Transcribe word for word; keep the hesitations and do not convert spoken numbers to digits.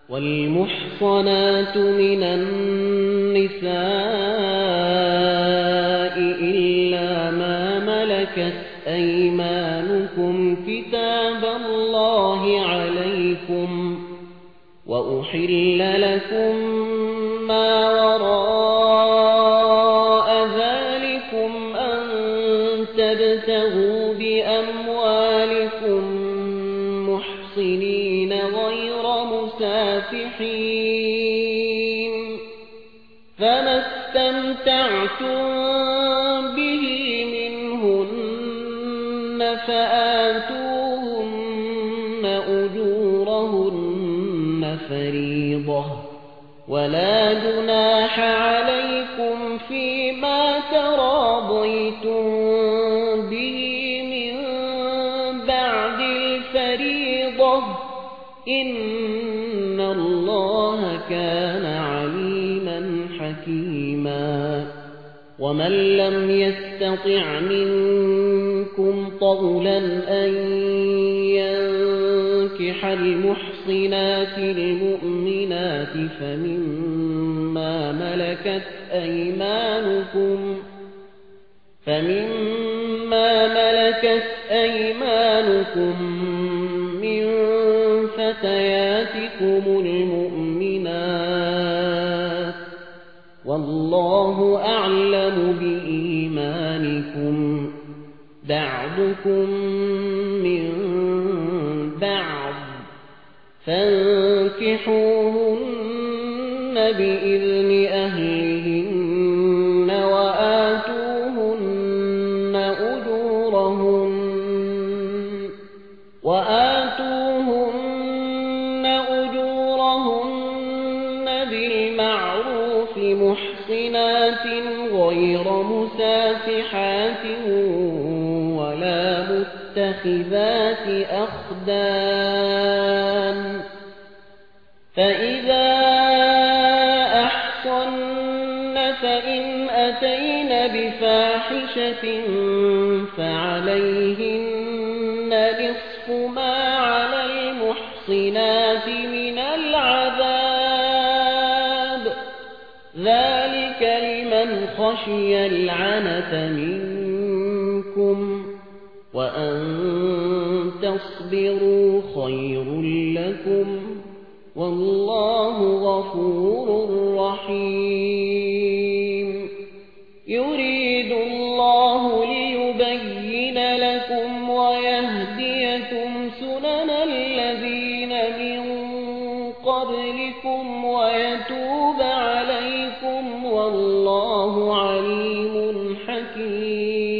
والمحصنات من النساء إلا ما ملكت أيمانكم كتاب الله عليكم وأحل لكم ما وراء ذلكم أن تبتغوا بأموالكم محصنين غير مسافحين فما استمتعتم به منهن فآتوهن أجورهن فريضة ولا جناح عليكم فيما تراضيتم به من بعد الفريضة إن الله كان عليما حكيما ومن لم يستطع منكم طولا أن ينكح المحصنات المؤمنات فمما ملكت أيمانكم فمما ملكت أيمانكم من فتياتكم المؤمنات والله أعلم بإيمانكم بعضكم من بعض فانكحوهن بإذن أهلهن وآتوهن أجورهن وآتوهن أجورهن بالمعروف محصنات غير مسافحات ولا متخذات أخدان فإذا أحصن فإن أتين بفاحشة فعليهن نصف ما على المحصنات من العذاب ذلك لمن خشي العنة منكم وأن تصبروا خير لكم والله غفور رحيم يريد الله ليبين لكم ويهديكم سنن الذين من قبلكم ويتوب عليكم والله عليم حكيم